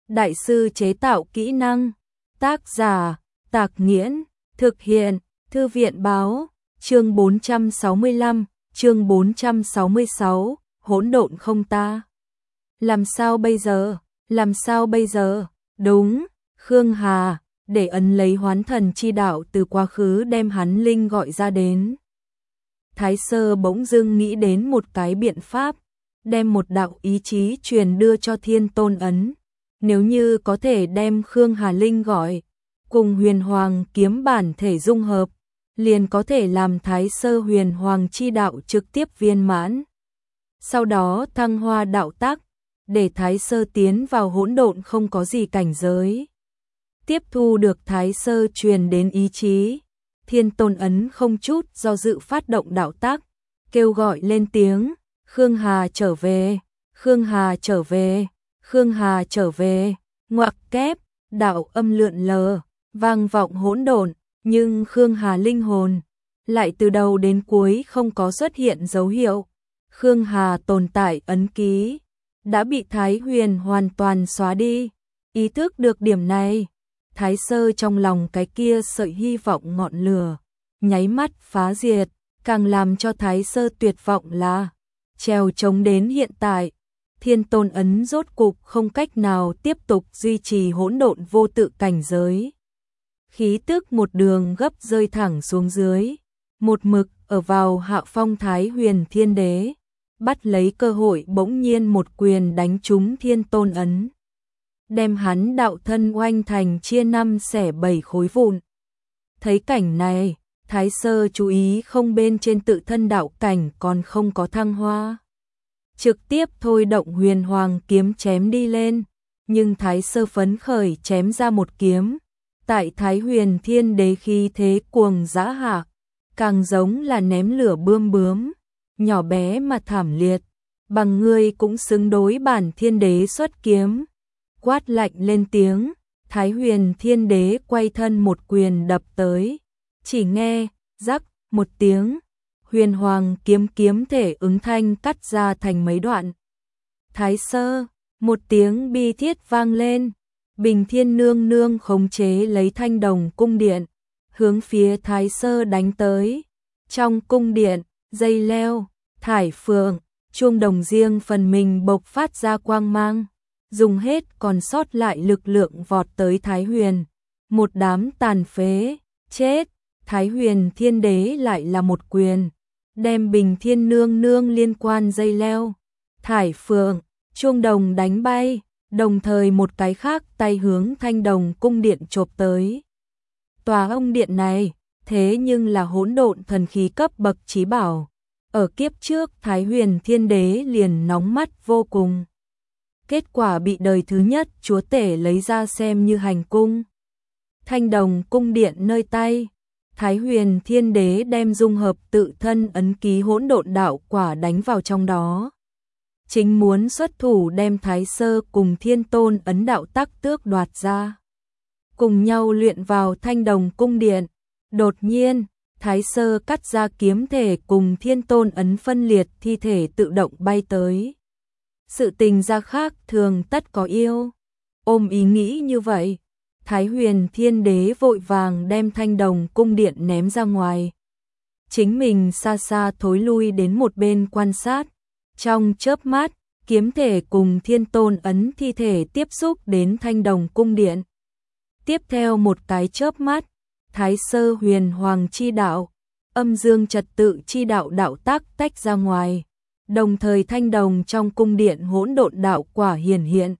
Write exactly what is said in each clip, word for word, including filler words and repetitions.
đại sư chế tạo kỹ năng. Tác giả, Tạc Nghiễn, thực hiện, Thư viện Báo, chương bốn trăm sáu mươi lăm, chương bốn trăm sáu mươi sáu, hỗn độn không ta. Làm sao bây giờ, làm sao bây giờ, đúng, Khương Hà, để ấn lấy hoán thần chi đạo từ quá khứ đem hắn linh gọi ra đến. Thái Sơ bỗng dưng nghĩ đến một cái biện pháp, đem một đạo ý chí truyền đưa cho Thiên Tôn ấn. Nếu như có thể đem Khương Hà Linh gọi, cùng huyền hoàng kiếm bản thể dung hợp, liền có thể làm Thái Sơ huyền hoàng chi đạo trực tiếp viên mãn. Sau đó thăng hoa đạo tác, để Thái Sơ tiến vào hỗn độn không có gì cảnh giới. Tiếp thu được Thái Sơ truyền đến ý chí, Thiên Tôn ấn không chút do dự phát động đạo tác, kêu gọi lên tiếng, Khương Hà trở về, Khương Hà trở về, Khương Hà trở về, ngoặc kép, đạo âm lượn lờ, vang vọng hỗn độn, nhưng Khương Hà linh hồn lại từ đầu đến cuối không có xuất hiện dấu hiệu. Khương Hà tồn tại ấn ký đã bị Thái Huyền hoàn toàn xóa đi. Ý thức được điểm này, Thái Sơ trong lòng cái kia sợi hy vọng ngọn lửa nháy mắt phá diệt, càng làm cho Thái Sơ tuyệt vọng là trèo chống đến hiện tại, Thiên Tôn ấn rốt cục không cách nào tiếp tục duy trì hỗn độn vô tự cảnh giới. Khí tức một đường gấp rơi thẳng xuống dưới, một mực ở vào hạ phong Thái Huyền Thiên Đế, bắt lấy cơ hội bỗng nhiên một quyền đánh trúng Thiên Tôn ấn, đem hắn đạo thân oanh thành chia năm xẻ bảy khối vụn. Thấy cảnh này, Thái Sơ chú ý không bên trên tự thân đạo cảnh còn không có thăng hoa, trực tiếp thôi động huyền hoàng kiếm chém đi lên, nhưng Thái Sơ phấn khởi chém ra một kiếm, tại Thái Huyền Thiên Đế khí thế cuồng dã hạ, càng giống là ném lửa bươm bướm, nhỏ bé mà thảm liệt, bằng ngươi cũng xứng đối bản Thiên Đế xuất kiếm. Quát lạnh lên tiếng, Thái Huyền Thiên Đế quay thân một quyền đập tới, chỉ nghe rắc một tiếng, huyền hoàng kiếm kiếm thể ứng thanh cắt ra thành mấy đoạn. Thái Sơ, một tiếng bi thiết vang lên, Bình Thiên nương nương khống chế lấy thanh đồng cung điện, hướng phía Thái Sơ đánh tới. Trong cung điện, dây leo, thải phượng, chuông đồng riêng phần mình bộc phát ra quang mang, dùng hết còn sót lại lực lượng vọt tới Thái Huyền. Một đám tàn phế, chết, Thái Huyền Thiên Đế lại là một quyền, đem Bình Thiên nương nương liên quan dây leo, thải phượng, chuông đồng đánh bay, đồng thời một cái khác tay hướng thanh đồng cung điện chộp tới. Tòa ông điện này, thế nhưng là hỗn độn thần khí cấp bậc chí bảo. Ở kiếp trước Thái Huyền Thiên Đế liền nóng mắt vô cùng. Kết quả bị đời thứ nhất chúa tể lấy ra xem như hành cung. Thanh đồng cung điện nơi tay, Thái Huyền Thiên Đế đem dung hợp tự thân ấn ký hỗn độn đạo quả đánh vào trong đó. Chính muốn xuất thủ đem Thái Sơ cùng Thiên Tôn ấn đạo tắc tước đoạt ra, cùng nhau luyện vào thanh đồng cung điện. Đột nhiên, Thái Sơ cắt ra kiếm thể cùng Thiên Tôn ấn phân liệt thi thể tự động bay tới. Sự tình ra khác thường tất có yêu. Ôm ý nghĩ như vậy, Thái Huyền Thiên Đế vội vàng đem thanh đồng cung điện ném ra ngoài. Chính mình xa xa thối lui đến một bên quan sát. Trong chớp mắt, kiếm thể cùng Thiên Tôn ấn thi thể tiếp xúc đến thanh đồng cung điện. Tiếp theo một cái chớp mắt, Thái Sơ huyền hoàng chi đạo, âm dương trật tự chi đạo đạo tác tách ra ngoài, đồng thời thanh đồng trong cung điện hỗn độn đạo quả hiển hiện.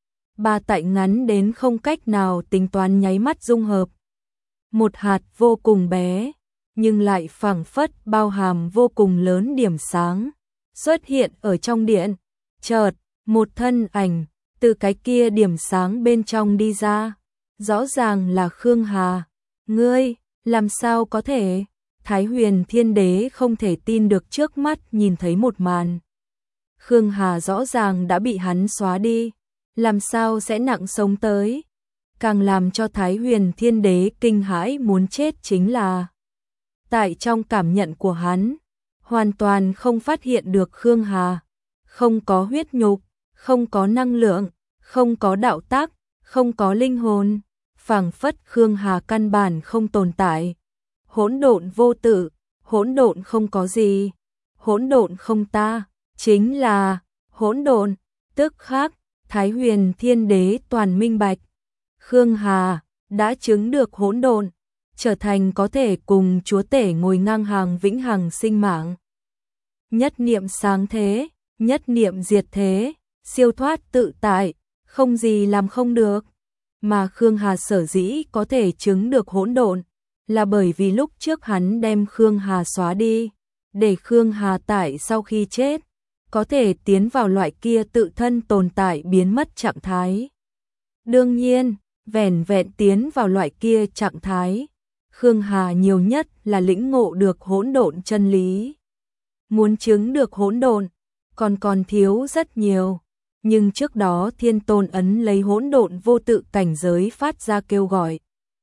Ba tại ngắn đến không cách nào tính toán nháy mắt dung hợp. Một hạt vô cùng bé, nhưng lại phảng phất bao hàm vô cùng lớn điểm sáng, xuất hiện ở trong điện. Chợt, một thân ảnh từ cái kia điểm sáng bên trong đi ra, rõ ràng là Khương Hà. Ngươi, làm sao có thể? Thái Huyền Thiên Đế không thể tin được trước mắt nhìn thấy một màn. Khương Hà rõ ràng đã bị hắn xóa đi, làm sao sẽ nặng sống tới? Càng làm cho Thái Huyền Thiên Đế kinh hãi muốn chết chính là, tại trong cảm nhận của hắn, hoàn toàn không phát hiện được Khương Hà, không có huyết nhục, không có năng lượng, không có đạo tác, không có linh hồn, phảng phất Khương Hà căn bản không tồn tại. Hỗn độn vô tự, hỗn độn không có gì, hỗn độn không ta, chính là hỗn độn. Tức khắc, Thái Huyền Thiên Đế toàn minh bạch. Khương Hà đã chứng được hỗn độn, trở thành có thể cùng chúa tể ngồi ngang hàng vĩnh hằng sinh mạng. Nhất niệm sáng thế, nhất niệm diệt thế, siêu thoát tự tại, không gì làm không được. Mà Khương Hà sở dĩ có thể chứng được hỗn độn, là bởi vì lúc trước hắn đem Khương Hà xóa đi, để Khương Hà tại sau khi chết, có thể tiến vào loại kia tự thân tồn tại biến mất trạng thái. Đương nhiên, vẻn vẹn tiến vào loại kia trạng thái, Khương Hà nhiều nhất là lĩnh ngộ được hỗn độn chân lý. Muốn chứng được hỗn độn, còn còn thiếu rất nhiều. Nhưng trước đó Thiên Tôn ấn lấy hỗn độn vô tự cảnh giới phát ra kêu gọi,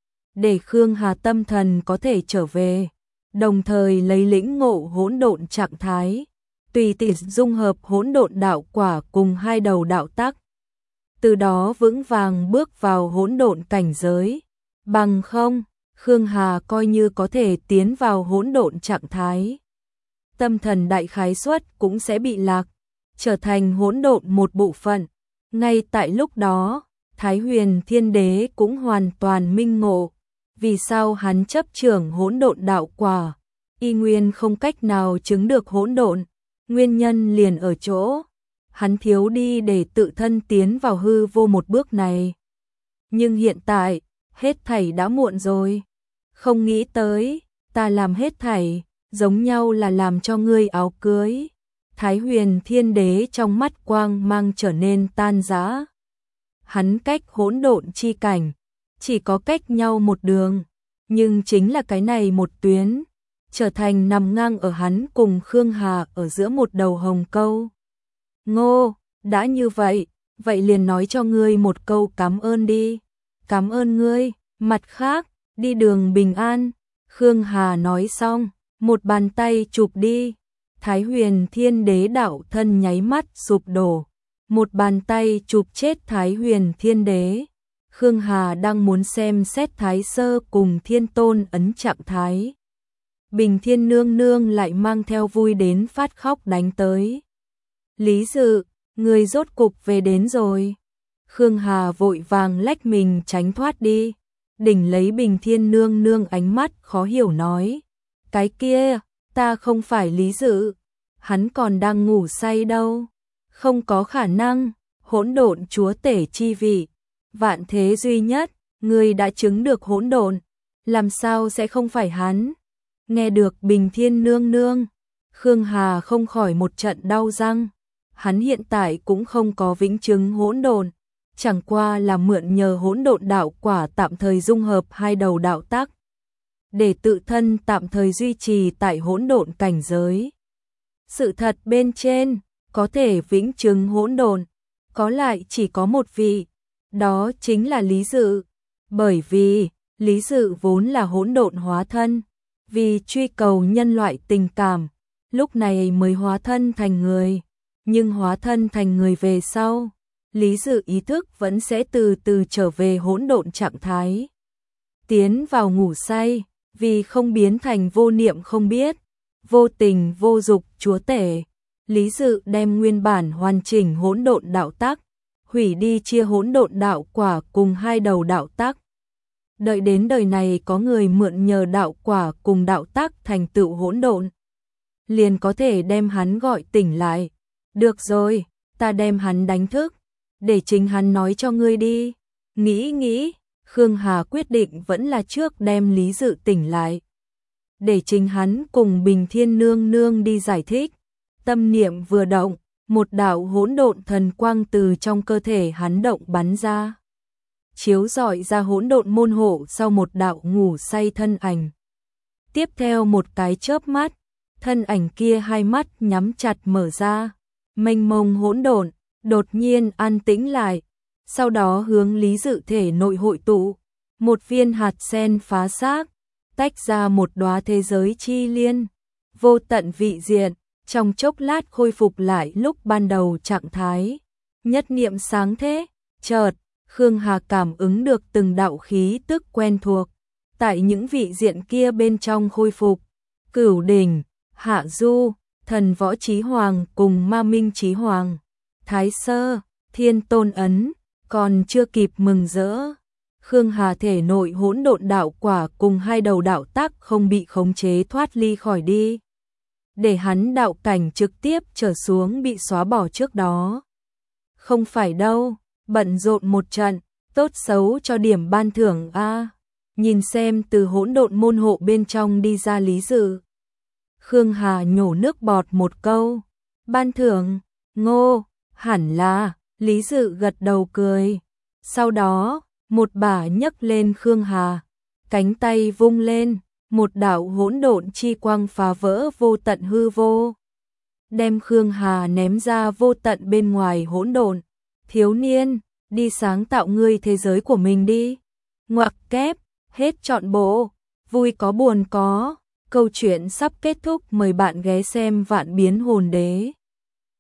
để Khương Hà tâm thần có thể trở về, đồng thời lấy lĩnh ngộ hỗn độn trạng thái, tùy tiện dung hợp hỗn độn đạo quả cùng hai đầu đạo tắc. Từ đó vững vàng bước vào hỗn độn cảnh giới, bằng không, Khương Hà coi như có thể tiến vào hỗn độn trạng thái, tâm thần đại khái suất cũng sẽ bị lạc, trở thành hỗn độn một bộ phận. Ngay tại lúc đó, Thái Huyền Thiên Đế cũng hoàn toàn minh ngộ, vì sao hắn chấp trưởng hỗn độn đạo quả, y nguyên không cách nào chứng được hỗn độn, nguyên nhân liền ở chỗ hắn thiếu đi để tự thân tiến vào hư vô một bước này. Nhưng hiện tại, hết thảy đã muộn rồi. Không nghĩ tới, ta làm hết thảy, giống nhau là làm cho ngươi áo cưới. Thái Huyền Thiên Đế trong mắt quang mang trở nên tan rã. Hắn cách hỗn độn chi cảnh, chỉ có cách nhau một đường, nhưng chính là cái này một tuyến, trở thành nằm ngang ở hắn cùng Khương Hà ở giữa một đầu hồng câu. Ngô, đã như vậy, vậy liền nói cho ngươi một câu cảm ơn đi. Cảm ơn ngươi, mặt khác, đi đường bình an. Khương Hà nói xong, một bàn tay chụp đi. Thái Huyền Thiên Đế đạo thân nháy mắt sụp đổ, một bàn tay chụp chết Thái Huyền Thiên Đế. Khương Hà đang muốn xem xét Thái Sơ cùng Thiên Tôn ấn trạng thái, Bình Thiên nương nương lại mang theo vui đến phát khóc đánh tới. Lý Dự, người rốt cục về đến rồi. Khương Hà vội vàng lách mình tránh thoát đi, đỉnh lấy Bình Thiên nương nương ánh mắt khó hiểu nói, cái kia, ta không phải Lý Dự, hắn còn đang ngủ say đâu. Không có khả năng, hỗn độn chúa tể chi vị, vạn thế duy nhất, người đã chứng được hỗn độn, làm sao sẽ không phải hắn? Nghe được Bình Thiên nương nương, Khương Hà không khỏi một trận đau răng. Hắn hiện tại cũng không có vĩnh chứng hỗn độn, chẳng qua là mượn nhờ hỗn độn đạo quả tạm thời dung hợp hai đầu đạo tắc, để tự thân tạm thời duy trì tại hỗn độn cảnh giới. Sự thật bên trên, có thể vĩnh chứng hỗn độn, có lại chỉ có một vị, đó chính là Lý Dự. Bởi vì, Lý Dự vốn là hỗn độn hóa thân, vì truy cầu nhân loại tình cảm, lúc này mới hóa thân thành người. Nhưng hóa thân thành người về sau, Lý Dự ý thức vẫn sẽ từ từ trở về hỗn độn trạng thái, tiến vào ngủ say, vì không biến thành vô niệm không biết, vô tình vô dục chúa tể. Lý Dự đem nguyên bản hoàn chỉnh hỗn độn đạo tắc, hủy đi chia hỗn độn đạo quả cùng hai đầu đạo tắc. Đợi đến đời này có người mượn nhờ đạo quả cùng đạo tắc thành tựu hỗn độn, liền có thể đem hắn gọi tỉnh lại. Được rồi, ta đem hắn đánh thức, để chính hắn nói cho ngươi đi. Nghĩ nghĩ, Khương Hà quyết định vẫn là trước đem Lý Dự tỉnh lại, để chính hắn cùng Bình Thiên nương nương đi giải thích. Tâm niệm vừa động, một đạo hỗn độn thần quang từ trong cơ thể hắn động bắn ra, chiếu rọi ra hỗn độn môn hộ sau một đạo ngủ say thân ảnh. Tiếp theo một cái chớp mắt, thân ảnh kia hai mắt nhắm chặt mở ra, mênh mông hỗn độn đột nhiên an tĩnh lại, sau đó hướng Lý Dự thể nội hội tụ, một viên hạt sen phá xác, tách ra một đóa thế giới chi liên, vô tận vị diện, trong chốc lát khôi phục lại lúc ban đầu trạng thái. Nhất niệm sáng thế, chợt Khương Hà cảm ứng được từng đạo khí tức quen thuộc, tại những vị diện kia bên trong khôi phục. Cửu đỉnh, Hạ Du, Thần Võ Chí Hoàng cùng Ma Minh Chí Hoàng, Thái Sơ, Thiên Tôn Ấn, còn chưa kịp mừng rỡ. Khương Hà thể nội hỗn độn đạo quả cùng hai đầu đạo tác không bị khống chế thoát ly khỏi đi, để hắn đạo cảnh trực tiếp trở xuống bị xóa bỏ trước đó. Không phải đâu, bận rộn một trận, tốt xấu cho điểm ban thưởng a. Nhìn xem từ hỗn độn môn hộ bên trong đi ra Lý Dự. Khương Hà nhổ nước bọt một câu, ban thưởng, ngô, hẳn là, Lý Dự gật đầu cười. Sau đó, một bả nhấc lên Khương Hà, cánh tay vung lên, một đạo hỗn độn chi quang phá vỡ vô tận hư vô, đem Khương Hà ném ra vô tận bên ngoài hỗn độn. Thiếu niên, đi sáng tạo ngươi thế giới của mình đi. Ngoặc kép, hết trọn bộ, vui có buồn có. Câu chuyện sắp kết thúc, mời bạn ghé xem Vạn Biến Hồn Đế.